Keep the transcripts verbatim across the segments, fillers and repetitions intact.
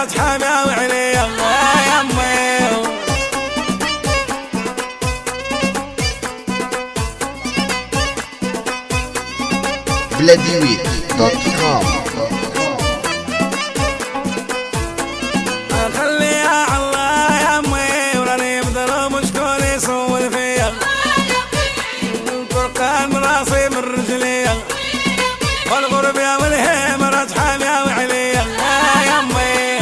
مرات حامية وعلي يا يمي بلاديويت دوت كوم. خليها على يمي وراني مظلوم شكون يصور فيا الفرقان راسي من رجليا والغرب يا ولهي مرات حامية وعلي يا يمي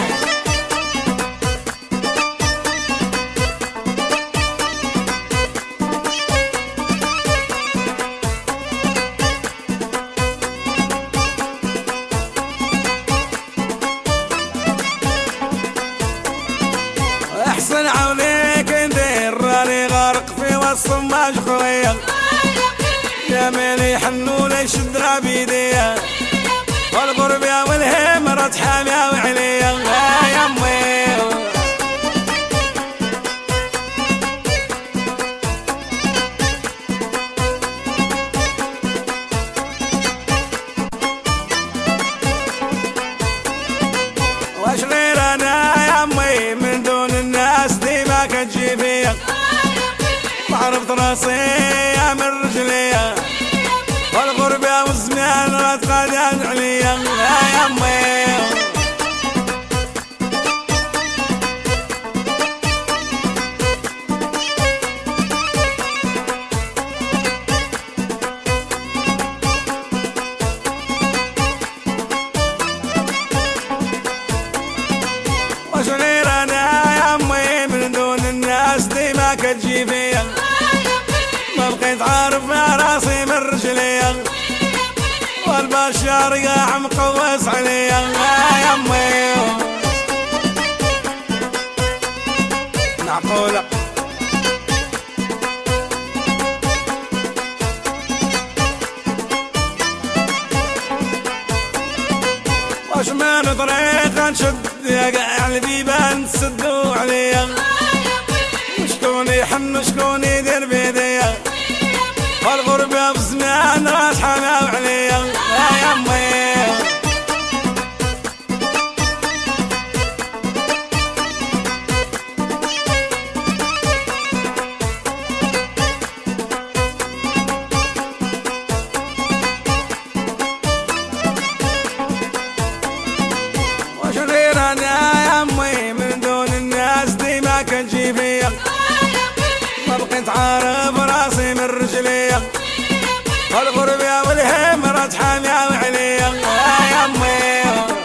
احسن عونيك ندير راني غارق في وسط مشغولية يا مالي حنوني يشد بيديا والغرب يا ولهي مرات حامية وعلي يا يمي واش غير انا يمي من دون الناس دي ما كتجي فيا عرفت راسي من رجليا والغربة والزمان راه تقادان عليا يا يمي واش غير انا يمي من دون الناس دي ما كتجي فيا ما بقيت عارف يا راسي من رجليا والبشر قاع مقوس عليا يا يمي معقولة واش من طريق نشد يا قاع البيبان تسدوا عليا وشكون يحن وشكون يدير بيديا والغربة بزمان راس حامية وعليا يا يمي واش غير انا يمي من دون الناس دي ما كنجي فيا ما بقيت عارف راسي من رجليا والغرب يا ولهي مرات حامية وعليا يا يمي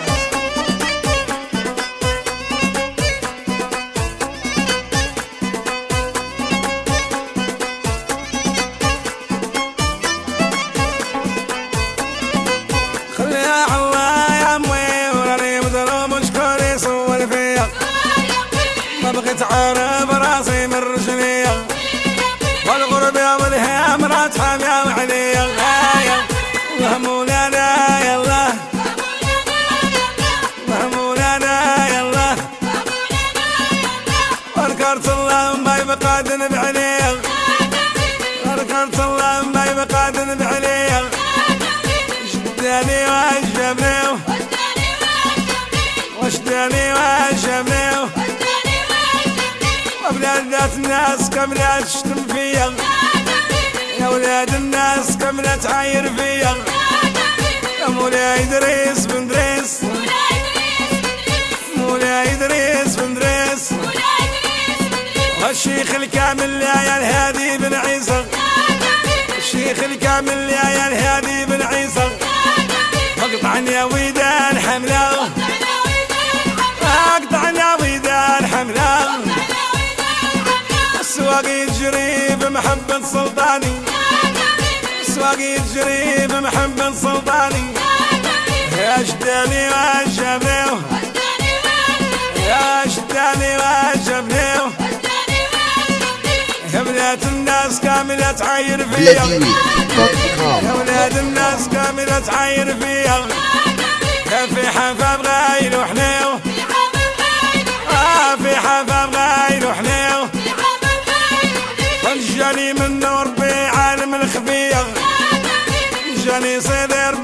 خليها على يمي وراني مظلوم شكون يصور فيا ما بقيت عارف راسي من رجليا والغرب يا ولهي مرات حامية وعليا وهمولانا يلا وهمولانا يلا وذكرت الله ما يبقى ذنب عليا وذكرت الله ما يبقى ذنب عليا شداني وعجبني وشداني وعجبني وبلاد الناس كاملة تشتم فيا يا ولاد الناس كاملة تعاير فيا يا مولاي إدريس بن دريس مولاي إدريس بن دريس والشيخ الكامل يا الهادي بن عيسى الشيخ الكامل يا الهادي بن عيسى اقطعني يا ودان حمله اقطعني يا ودان حمله السواق يجري بمحبة سلطاني السواق يجري بمحبة سلطاني يا شداني وعجبني يا شداني وعجبني يا بنات الناس كاملة تعاير فيا يا ولاد الناس كاملة تعاير فيا يا في حفا بغا يروحني آه في حفا بغا يروحني جاني من ربي عالم الخفية جاني صدر